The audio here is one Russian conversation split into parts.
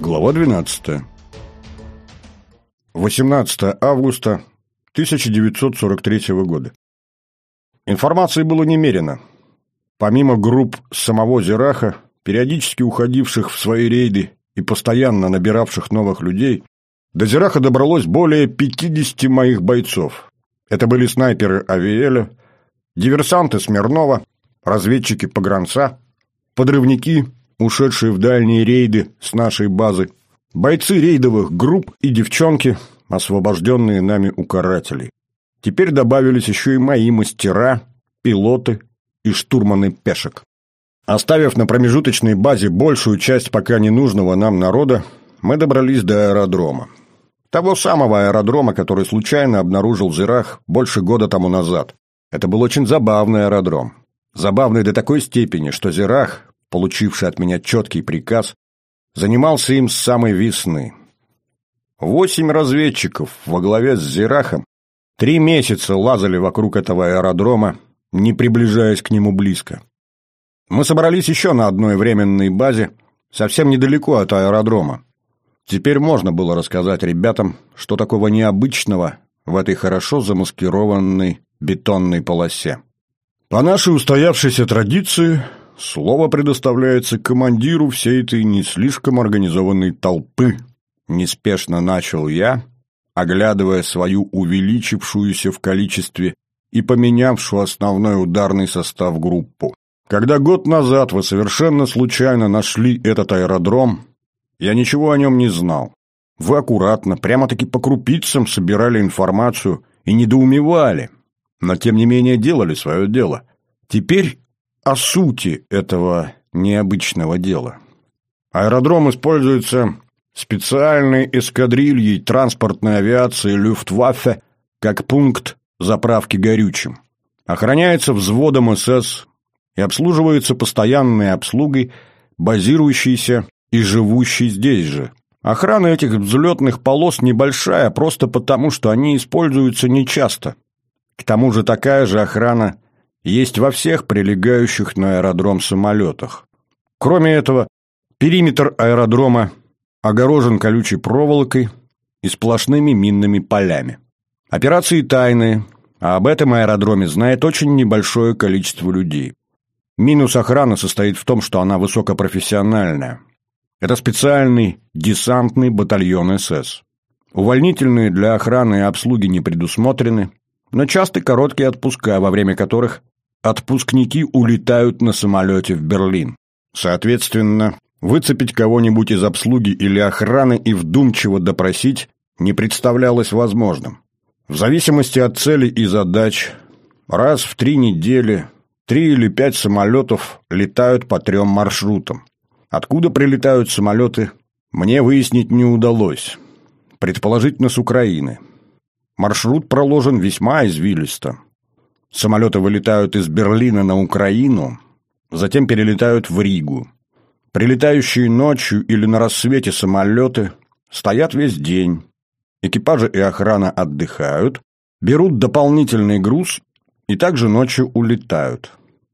Глава 12. 18 августа 1943 года. Информации было немерено. Помимо групп самого Зираха, периодически уходивших в свои рейды и постоянно набиравших новых людей, до Зираха добралось более 50 моих бойцов. Это были снайперы Авиэля, диверсанты Смирнова, разведчики Погранца, подрывники, ушедшие в дальние рейды с нашей базы, бойцы рейдовых групп и девчонки, освобожденные нами у карателей. Теперь добавились еще и мои мастера, пилоты и штурманы пешек. Оставив на промежуточной базе большую часть пока ненужного нам народа, мы добрались до аэродрома. Того самого аэродрома, который случайно обнаружил Зирах больше года тому назад. Это был очень забавный аэродром. Забавный до такой степени, что Зирах, получивший от меня четкий приказ, занимался им с самой весны. 8 разведчиков во главе с Зирахом 3 месяца лазали вокруг этого аэродрома, не приближаясь к нему близко. Мы собрались еще на одной временной базе, совсем недалеко от аэродрома. Теперь можно было рассказать ребятам, что такого необычного в этой хорошо замаскированной бетонной полосе. По нашей устоявшейся традиции, слово предоставляется командиру всей этой не слишком организованной толпы. Неспешно начал я, оглядывая свою увеличившуюся в количестве и поменявшую основной ударный состав группу. Когда год назад вы совершенно случайно нашли этот аэродром, я ничего о нем не знал. Вы аккуратно, прямо-таки по крупицам собирали информацию и недоумевали, но тем не менее делали свое дело. Теперь о сути этого необычного дела. Аэродром используется специальной эскадрильей транспортной авиации Люфтваффе как пункт заправки горючим. Охраняется взводом СС и обслуживается постоянной обслугой, базирующейся и живущей здесь же. Охрана этих взлетных полос небольшая, просто потому, что они используются нечасто. К тому же такая же охрана есть во всех прилегающих на аэродром самолетах. Кроме этого, периметр аэродрома огорожен колючей проволокой и сплошными минными полями. Операции тайные, а об этом аэродроме знает очень небольшое количество людей. Минус охраны состоит в том, что она высокопрофессиональная. Это специальный десантный батальон СС. Увольнительные для охраны и обслуги не предусмотрены, но часто короткие отпуска, во время которых отпускники улетают на самолете в Берлин. Соответственно, выцепить кого-нибудь из обслуги или охраны и вдумчиво допросить не представлялось возможным. В зависимости от целей и задач, раз в 3 недели 3 или 5 самолетов летают по 3 маршрутам. Откуда прилетают самолеты, мне выяснить не удалось. Предположительно, с Украины. Маршрут проложен весьма извилисто. Самолеты вылетают из Берлина на Украину, затем перелетают в Ригу. Прилетающие ночью или на рассвете самолеты стоят весь день. Экипажи и охрана отдыхают, берут дополнительный груз и также ночью улетают.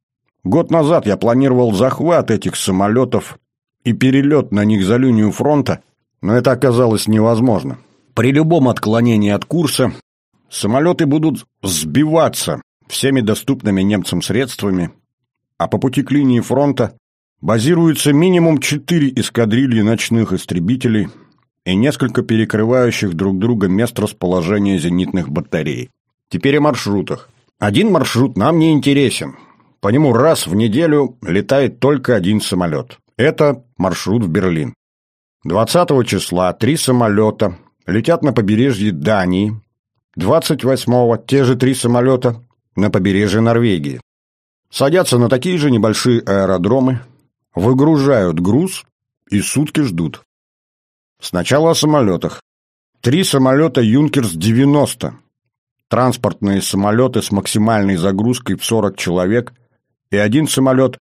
Год назад я планировал захват этих самолетов и перелет на них за линию фронта, но это оказалось невозможно. При любом отклонении от курса самолеты будут сбиваться всеми доступными немцам средствами, а по пути к линии фронта базируется минимум 4 эскадрильи ночных истребителей и несколько перекрывающих друг друга мест расположения зенитных батарей. Теперь о маршрутах. Один маршрут нам не интересен. По нему раз в неделю летает только один самолет. Это маршрут в Берлин. 20 числа 3 самолета летят на побережье Дании. 28-го те же 3 самолета на побережье Норвегии. Садятся на такие же небольшие аэродромы, выгружают груз и сутки ждут. Сначала о самолетах. 3 самолета «Юнкерс-90». Транспортные самолеты с максимальной загрузкой в 40 человек и 1 самолет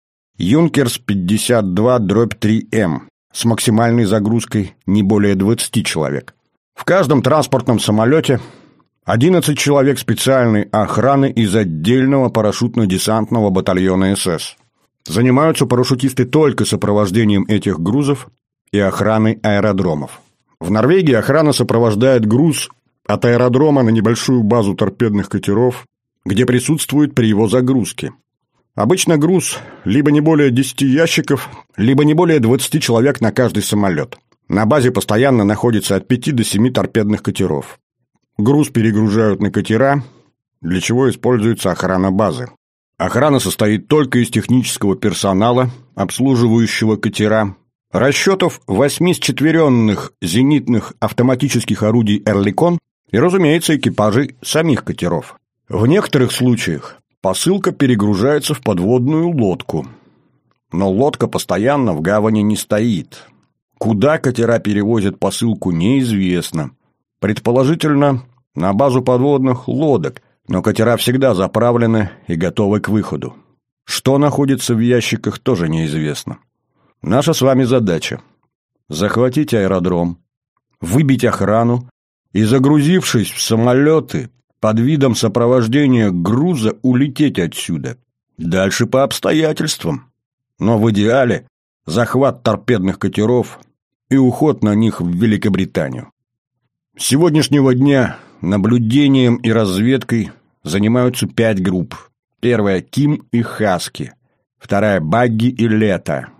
«Юнкерс-52-3М» с максимальной загрузкой не более 20 человек. В каждом транспортном самолете 11 человек специальной охраны из отдельного парашютно-десантного батальона СС. Занимаются парашютисты только сопровождением этих грузов и охраны аэродромов. В Норвегии охрана сопровождает груз от аэродрома на небольшую базу торпедных катеров, где присутствует при его загрузке. Обычно груз либо не более 10 ящиков, либо не более 20 человек на каждый самолет. На базе постоянно находится от 5 до 7 торпедных катеров. Груз перегружают на катера, для чего используется охрана базы. Охрана состоит только из технического персонала, обслуживающего катера, расчетов 8 счетверенных зенитных автоматических орудий «Эрликон» и, разумеется, экипажей самих катеров. В некоторых случаях посылка перегружается в подводную лодку. Но лодка постоянно в гавани не стоит. Куда катера перевозят посылку, неизвестно. Предположительно, на базу подводных лодок, но катера всегда заправлены и готовы к выходу. Что находится в ящиках, тоже неизвестно. Наша с вами задача – захватить аэродром, выбить охрану и, загрузившись в самолеты, под видом сопровождения груза улететь отсюда. Дальше по обстоятельствам. Но в идеале захват торпедных катеров и уход на них в Великобританию. С сегодняшнего дня наблюдением и разведкой занимаются 5 групп. Первая – Ким и Хаски. Вторая – Багги и Лето.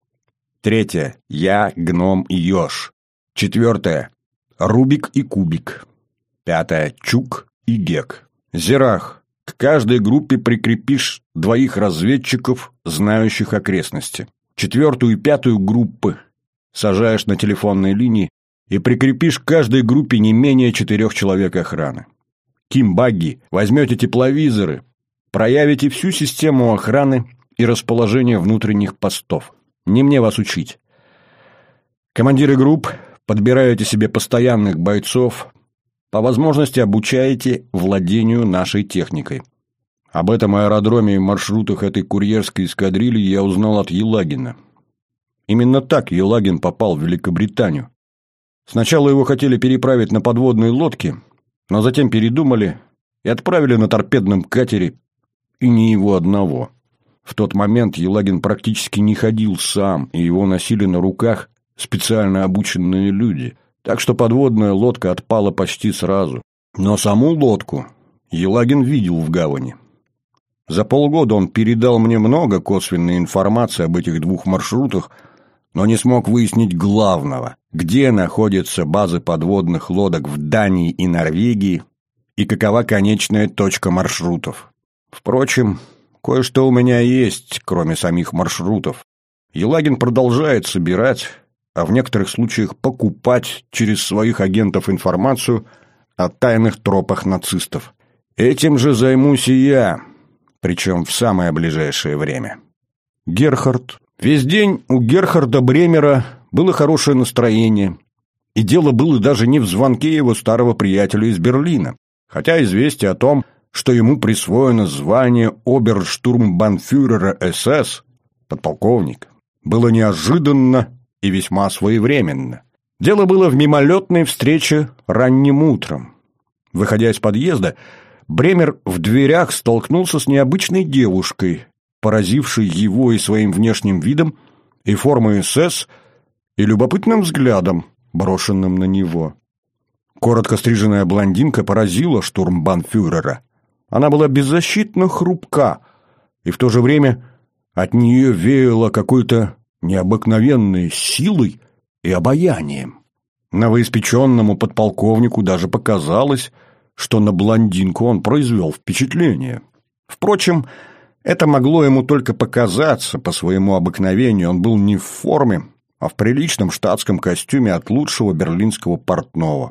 Третья – Я, Гном и Ёж. Четвертая – Рубик и Кубик. Пятая – Чук и Гек. Зирах, к каждой группе прикрепишь 2 разведчиков, знающих окрестности. 4-ю и 5-ю группы сажаешь на телефонной линии и прикрепишь к каждой группе не менее 4 человек охраны. Ким, Багги, возьмете тепловизоры, проявите всю систему охраны и расположение внутренних постов. Не мне вас учить. Командиры групп, подбираете себе постоянных бойцов, по возможности обучаете владению нашей техникой. Об этом аэродроме и маршрутах этой курьерской эскадрильи я узнал от Елагина. Именно так Елагин попал в Великобританию. Сначала его хотели переправить на подводной лодке, но затем передумали и отправили на торпедном катере, и не его одного. В тот момент Елагин практически не ходил сам, и его носили на руках специально обученные люди, так что подводная лодка отпала почти сразу. Но саму лодку Елагин видел в гавани. За полгода он передал мне много косвенной информации об этих 2 маршрутах, но не смог выяснить главного, где находятся базы подводных лодок в Дании и Норвегии и какова конечная точка маршрутов. Впрочем, кое-что у меня есть, кроме самих маршрутов. Елагин продолжает собирать, а в некоторых случаях покупать через своих агентов информацию о тайных тропах нацистов. Этим же займусь и я, причем в самое ближайшее время. Герхард. Весь день у Герхарда Бремера было хорошее настроение, и дело было даже не в звонке его старого приятеля из Берлина, хотя известие о том, что ему присвоено звание оберштурмбанфюрера СС, подполковник, было неожиданно и весьма своевременно. Дело было в мимолетной встрече ранним утром. Выходя из подъезда, Бремер в дверях столкнулся с необычной девушкой, поразившей его и своим внешним видом, и формой СС, и любопытным взглядом, брошенным на него. Коротко стриженная блондинка поразила штурмбанфюрера. Она была беззащитно хрупка, и в то же время от нее веяло какой-то необыкновенной силой и обаянием. Новоиспеченному подполковнику даже показалось, что на блондинку он произвел впечатление. Впрочем, это могло ему только показаться по своему обыкновению. Он был не в форме, а в приличном штатском костюме от лучшего берлинского портного.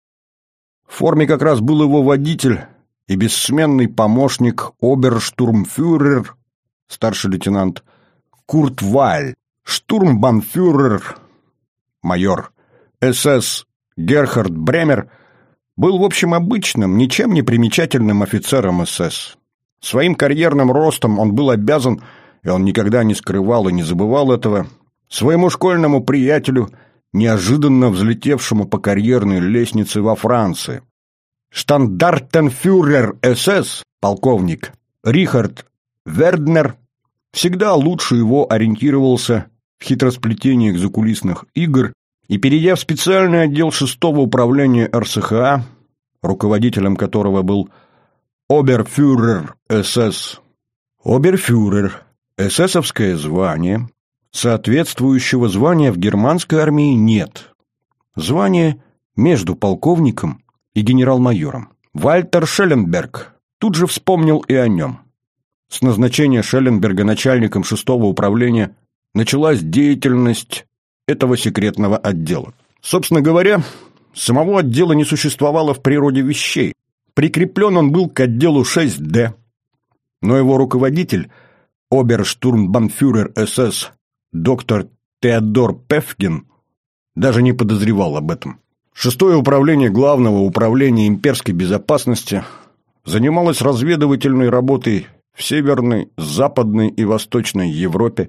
В форме как раз был его водитель и бессменный помощник оберштурмфюрер, старший лейтенант Курт Вайль, штурмбанфюрер, майор СС Герхард Бремер был, в общем, обычным, ничем не примечательным офицером СС. Своим карьерным ростом он был обязан, и он никогда не скрывал и не забывал этого, своему школьному приятелю, неожиданно взлетевшему по карьерной лестнице во Франции. Штандартенфюрер СС, полковник Рихард Верднер, всегда лучше его ориентировался в хитросплетениях закулисных игр и, перейдя в специальный отдел 6-го управления РСХА, руководителем которого был оберфюрер СС. Оберфюрер – эсэсовское звание, соответствующего звания в германской армии нет. Звание между полковником и генерал-майором. Вальтер Шелленберг тут же вспомнил и о нем. С назначения Шелленберга начальником 6-го управления началась деятельность этого секретного отдела. Собственно говоря, самого отдела не существовало в природе вещей. Прикреплен он был к отделу 6D, но его руководитель, оберштурмбанфюрер СС доктор Теодор Пефкин, даже не подозревал об этом. 6-е управление Главного управления имперской безопасности занималось разведывательной работой в Северной, Западной и Восточной Европе,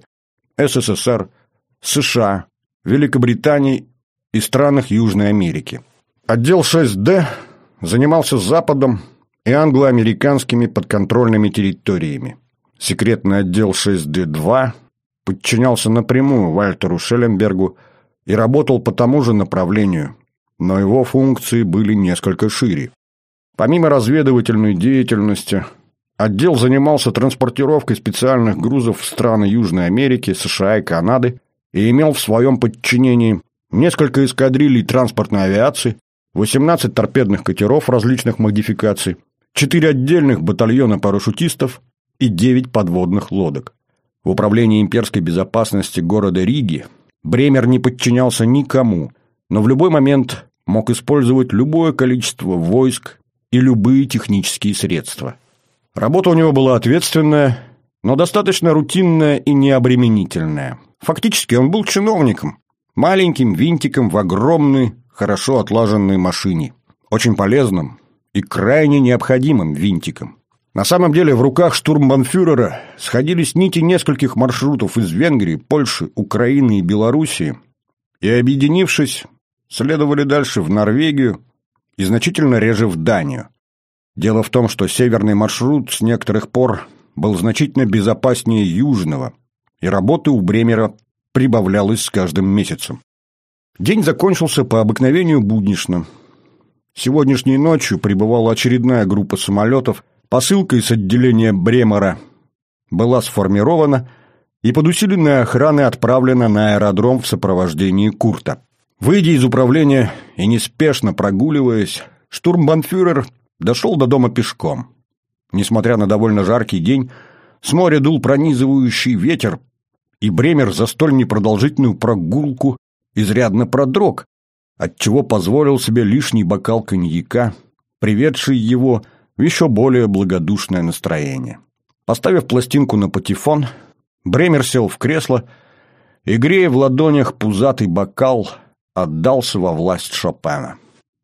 СССР, США, Великобритании и странах Южной Америки. Отдел 6D занимался Западом и англо-американскими подконтрольными территориями. Секретный отдел 6D-2 подчинялся напрямую Вальтеру Шелленбергу и работал по тому же направлению, но его функции были несколько шире. Помимо разведывательной деятельности, отдел занимался транспортировкой специальных грузов в страны Южной Америки, США и Канады и имел в своем подчинении несколько эскадрилей транспортной авиации, 18 торпедных катеров различных модификаций, 4 отдельных батальона парашютистов и 9 подводных лодок. В управлении имперской безопасности города Риги Бремер не подчинялся никому, но в любой момент мог использовать любое количество войск и любые технические средства. Работа у него была ответственная, но достаточно рутинная и необременительная. Фактически он был чиновником, маленьким винтиком в огромной, хорошо отлаженной машине, очень полезным и крайне необходимым винтиком. На самом деле в руках штурмбанфюрера сходились нити нескольких маршрутов из Венгрии, Польши, Украины и Белоруссии, и, объединившись, следовали дальше в Норвегию и значительно реже в Данию. Дело в том, что северный маршрут с некоторых пор был значительно безопаснее южного, и работы у Бремера прибавлялось с каждым месяцем. День закончился по обыкновению буднично. Сегодняшней ночью прибывала очередная группа самолетов, посылка из отделения Бремера была сформирована и под усиленной охраной отправлена на аэродром в сопровождении Курта. Выйдя из управления и неспешно прогуливаясь, штурмбанфюрер дошел до дома пешком. Несмотря на довольно жаркий день, с моря дул пронизывающий ветер, и Бремер за столь непродолжительную прогулку изрядно продрог, отчего позволил себе лишний бокал коньяка, приведший его в еще более благодушное настроение. Поставив пластинку на патефон, Бремер сел в кресло и, грея в ладонях пузатый бокал, отдался во власть Шопена.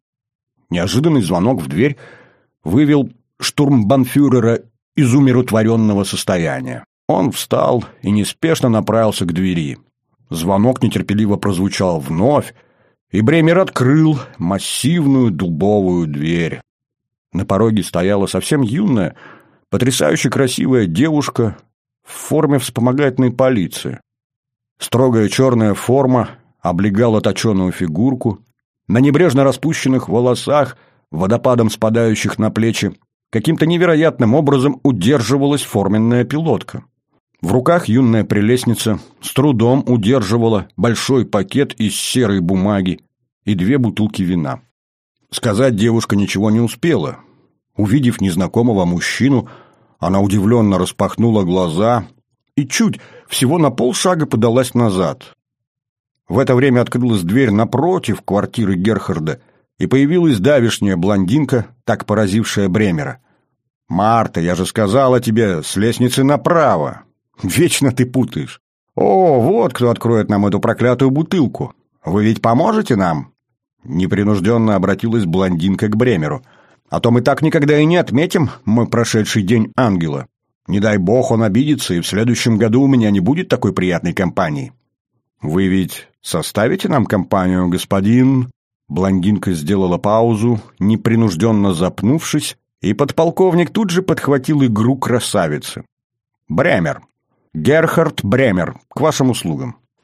Неожиданный звонок в дверь вывел штурмбанфюрера из умиротворенного состояния. Он встал и неспешно направился к двери. Звонок нетерпеливо прозвучал вновь, и Бремер открыл массивную дубовую дверь. На пороге стояла совсем юная, потрясающе красивая девушка в форме вспомогательной полиции. Строгая черная форма облегала точеную фигурку, на небрежно распущенных волосах, водопадом спадающих на плечи, каким-то невероятным образом удерживалась форменная пилотка. В руках юная прелестница с трудом удерживала большой пакет из серой бумаги и 2 бутылки вина. Сказать девушка ничего не успела. Увидев незнакомого мужчину, она удивленно распахнула глаза и чуть, всего на полшага подалась назад. В это время открылась дверь напротив квартиры Герхарда, и появилась давешняя блондинка, так поразившая Бремера. «Марта, я же сказала тебе, с лестницы направо. Вечно ты путаешь. О, вот кто откроет нам эту проклятую бутылку. Вы ведь поможете нам?» Непринужденно обратилась блондинка к Бремеру. «А то мы так никогда и не отметим мой прошедший день ангела. Не дай бог он обидится, и в следующем году у меня не будет такой приятной компании». «Вы ведь составите нам компанию, господин?» Блондинка сделала паузу, непринужденно запнувшись, и подполковник тут же подхватил игру красавицы. «Бремер. Герхард Бремер. К вашим услугам».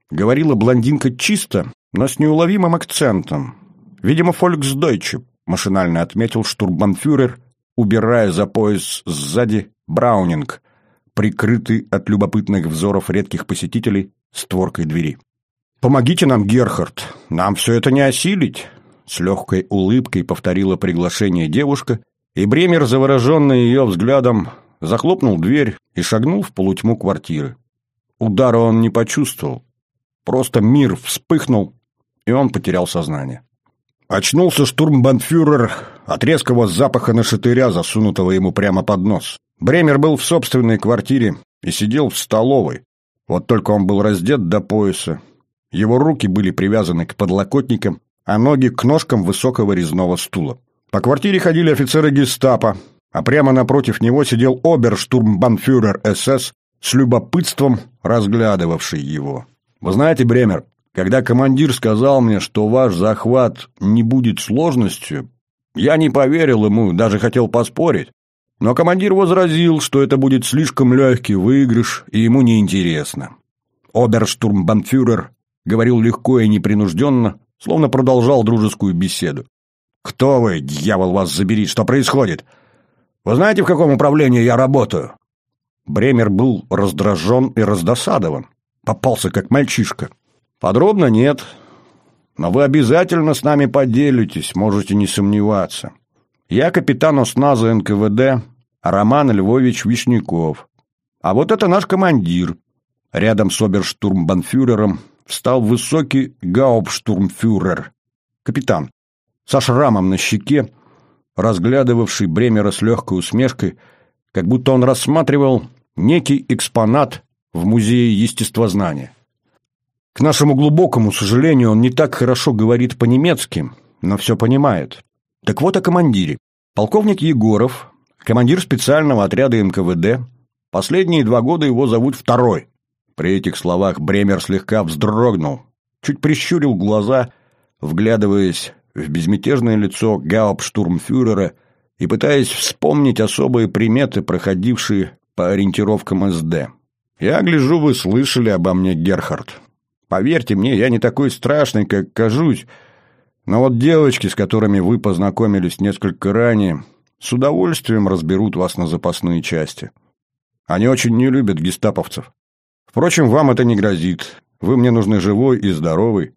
Говорила блондинка чисто, но с неуловимым акцентом. Видимо, «Фольксдойче», машинально отметил штурмбанфюрер, убирая за пояс сзади браунинг, прикрытый от любопытных взоров редких посетителей створкой двери. «Помогите нам, Герхард, нам все это не осилить», — с легкой улыбкой повторила приглашение девушка, и Бремер, завороженный ее взглядом, захлопнул дверь и шагнул в полутьму квартиры. Удара он не почувствовал, просто мир вспыхнул, и он потерял сознание. Очнулся штурмбанфюрер от резкого запаха нашатыря, засунутого ему прямо под нос. Бремер был в собственной квартире и сидел в столовой. Вот только он был раздет до пояса. Его руки были привязаны к подлокотникам, а ноги к ножкам высокого резного стула. По квартире ходили офицеры гестапо, а прямо напротив него сидел оберштурмбанфюрер СС с любопытством разглядывавший его. «Вы знаете, Бремер, когда командир сказал мне, что ваш захват не будет сложностью, я не поверил ему, даже хотел поспорить. Но командир возразил, что это будет слишком легкий выигрыш, и ему неинтересно. Оберштурмбанфюрер говорил легко и непринужденно, словно продолжал дружескую беседу. «Кто вы, дьявол вас забери, что происходит? Вы знаете, в каком управлении я работаю?» Бремер был раздражен и раздосадован. Попался как мальчишка. «Подробно нет, но вы обязательно с нами поделитесь, можете не сомневаться. Я капитан осназа НКВД Роман Львович Вишняков. А вот это наш командир». Рядом с оберштурмбанфюрером встал высокий гауптштурмфюрер, капитан, со шрамом на щеке, разглядывавший Бремера с легкой усмешкой, как будто он рассматривал некий экспонат в музее естествознания. К нашему глубокому сожалению, он не так хорошо говорит по-немецки, но все понимает. Так вот о командире. Полковник Егоров, командир специального отряда НКВД, последние 2 года его зовут Второй. При этих словах Бремер слегка вздрогнул, чуть прищурил глаза, вглядываясь в безмятежное лицо гауптштурмфюрера и пытаясь вспомнить особые приметы, проходившие по ориентировкам СД. «Я гляжу, вы слышали обо мне, Герхард. Поверьте мне, я не такой страшный, как кажусь, но вот девочки, с которыми вы познакомились несколько ранее, с удовольствием разберут вас на запасные части. Они очень не любят гестаповцев. Впрочем, вам это не грозит. Вы мне нужны живой и здоровый.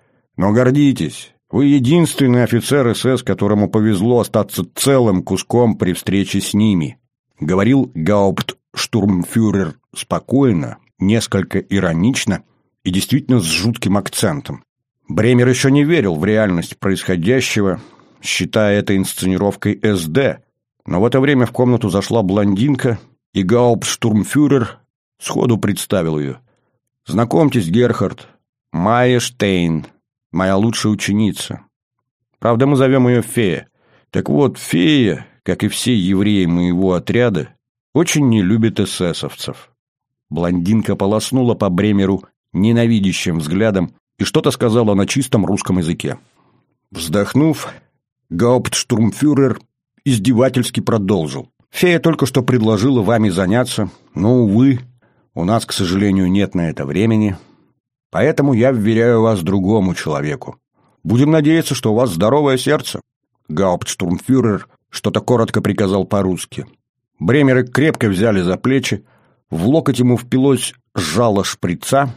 Но гордитесь, вы единственный офицер СС, которому повезло остаться целым куском при встрече с ними», — говорил гауптштурмфюрер спокойно, несколько иронично и действительно с жутким акцентом. Бремер еще не верил в реальность происходящего, считая это инсценировкой СД, но в это время в комнату зашла блондинка, и гауптштурмфюрер сходу представил ее. «Знакомьтесь, Герхард, Майя Штейн, моя лучшая ученица. Правда, мы зовем ее Фея. Так вот, Фея, как и все евреи моего отряда, очень не любит эсэсовцев». Блондинка полоснула по Бремеру ненавидящим взглядом и что-то сказала на чистом русском языке. Вздохнув, гауптштурмфюрер издевательски продолжил. «Фея только что предложила вами заняться, но, увы, у нас, к сожалению, нет на это времени, поэтому я вверяю вас другому человеку. Будем надеяться, что у вас здоровое сердце». Гауптштурмфюрер что-то коротко приказал по-русски. Бремера крепко взяли за плечи, в локоть ему впилось жало шприца,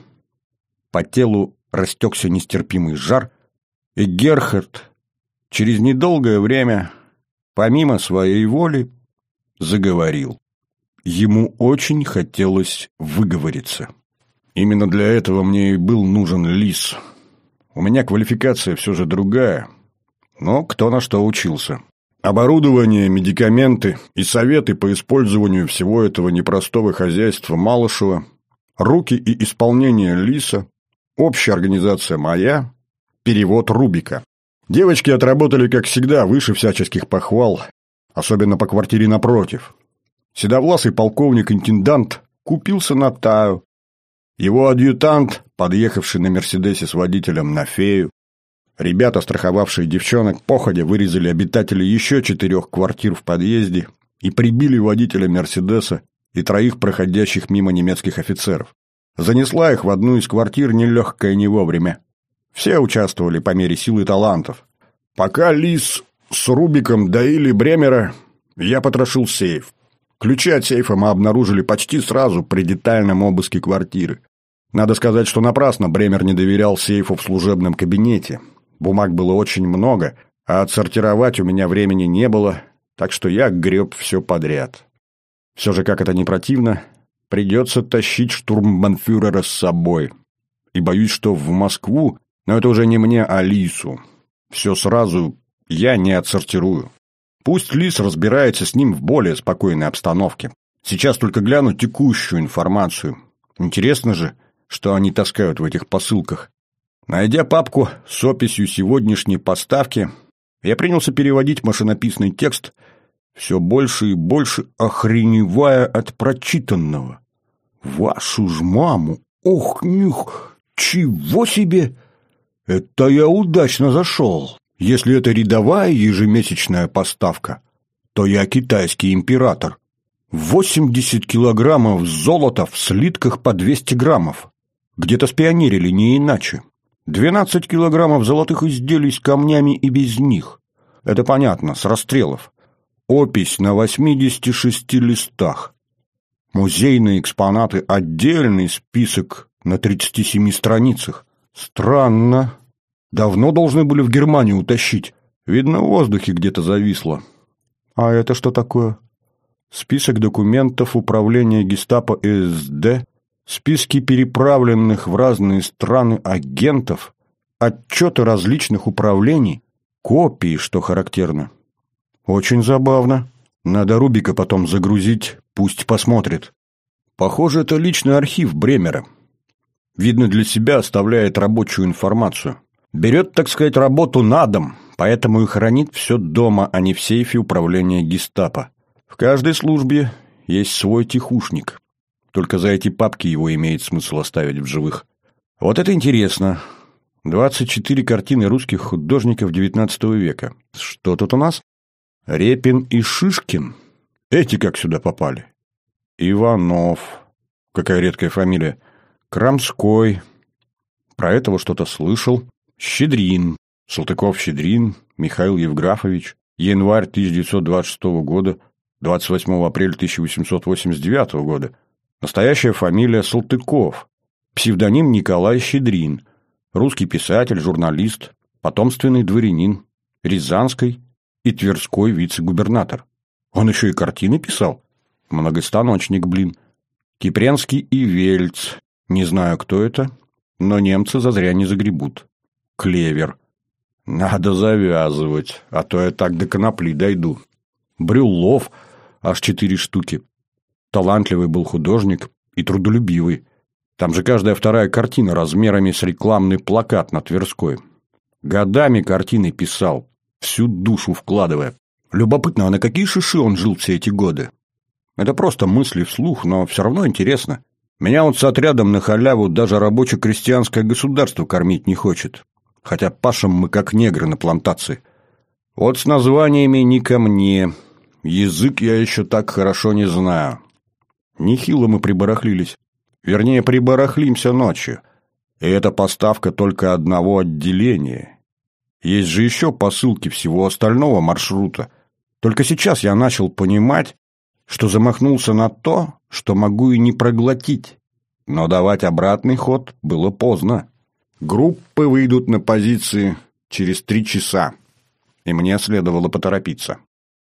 по телу растекся нестерпимый жар, и Герхард через недолгое время, помимо своей воли, заговорил. Ему очень хотелось выговориться. Именно для этого мне и был нужен лис. У меня квалификация все же другая, но кто на что учился. Оборудование, медикаменты и советы по использованию всего этого непростого хозяйства Малышева, руки и исполнение лиса, общая организация моя, перевод Рубика. Девочки отработали, как всегда, выше всяческих похвал, особенно по квартире напротив. Седовласый полковник-интендант купился на Таю. Его адъютант, подъехавший на «Мерседесе» с водителем на Фею. Ребята, страховавшие девчонок, походя вырезали обитателей еще 4 квартир в подъезде и прибили водителя «Мерседеса» и 3 проходящих мимо немецких офицеров. Занесла их в одну из квартир нелегкая не вовремя. Все участвовали по мере сил и талантов. Пока Лис с Рубиком доили Бремера, я потрошил сейф. Ключи от сейфа мы обнаружили почти сразу при детальном обыске квартиры. Надо сказать, что напрасно Бремер не доверял сейфу в служебном кабинете. Бумаг было очень много, а отсортировать у меня времени не было, так что я греб все подряд. Все же, как это ни противно, придется тащить штурмбанфюрера с собой. И боюсь, что в Москву, но это уже не мне, а Лису. Все сразу я не отсортирую. Пусть Лис разбирается с ним в более спокойной обстановке. Сейчас только гляну текущую информацию. Интересно же, что они таскают в этих посылках. Найдя папку с описью сегодняшней поставки, я принялся переводить машинописный текст, все больше и больше охреневая от прочитанного. «Вашу ж маму! Ох, нюх! Чего себе! Это я удачно зашел! Если это рядовая ежемесячная поставка, то я китайский император. 80 килограммов золота в слитках по 200 граммов. Где-то спионерили, не иначе. 12 килограммов золотых изделий с камнями и без них. Это понятно, с расстрелов. Опись на 86 листах. Музейные экспонаты, отдельный список на 37 страницах. Странно. Давно должны были в Германию утащить. Видно, в воздухе где-то зависло. А это что такое? Список документов управления гестапо СД, списки переправленных в разные страны агентов, отчеты различных управлений, копии, что характерно. Очень забавно. Надо Рубика потом загрузить, пусть посмотрит. Похоже, это личный архив Бремера. Видно, для себя оставляет рабочую информацию. Берет, так сказать, работу на дом, поэтому и хранит все дома, а не в сейфе управления гестапо. В каждой службе есть свой тихушник. Только за эти папки его имеет смысл оставить в живых. Вот это интересно. 24 картины русских художников XIX века. Что тут у нас? Репин и Шишкин. Эти как сюда попали? Иванов. Какая редкая фамилия. Крамской. Про этого что-то слышал. Щедрин. Салтыков-Щедрин. Михаил Евграфович. Январь 1926 года. 28 апреля 1889 года. Настоящая фамилия Салтыков. Псевдоним Николай Щедрин. Русский писатель, журналист, потомственный дворянин. Рязанской и Тверской вице-губернатор. Он еще и картины писал. Многостаночник, блин. Кипренский и Вельц. Не знаю, кто это, но немцы зазря не загребут. Клевер. Надо завязывать, а то я так до конопли дойду. Брюллов. Аж 4 штуки. Талантливый был художник и трудолюбивый. Там же каждая вторая картина размерами с рекламный плакат на Тверской. Годами картины писал, всю душу вкладывая. Любопытно, а на какие шиши он жил все эти годы? Это просто мысли вслух, но все равно интересно. Меня вот с отрядом на халяву даже рабоче-крестьянское государство кормить не хочет. Хотя пашем мы как негры на плантации. Вот с названиями не ко мне. Язык я еще так хорошо не знаю. Нехило мы прибарахлились. Вернее, прибарахлимся ночью. И это поставка только одного отделения. Есть же еще посылки всего остального маршрута. Только сейчас я начал понимать, что замахнулся на то, что могу и не проглотить. Но давать обратный ход было поздно. Группы выйдут на позиции через 3 часа, и мне следовало поторопиться.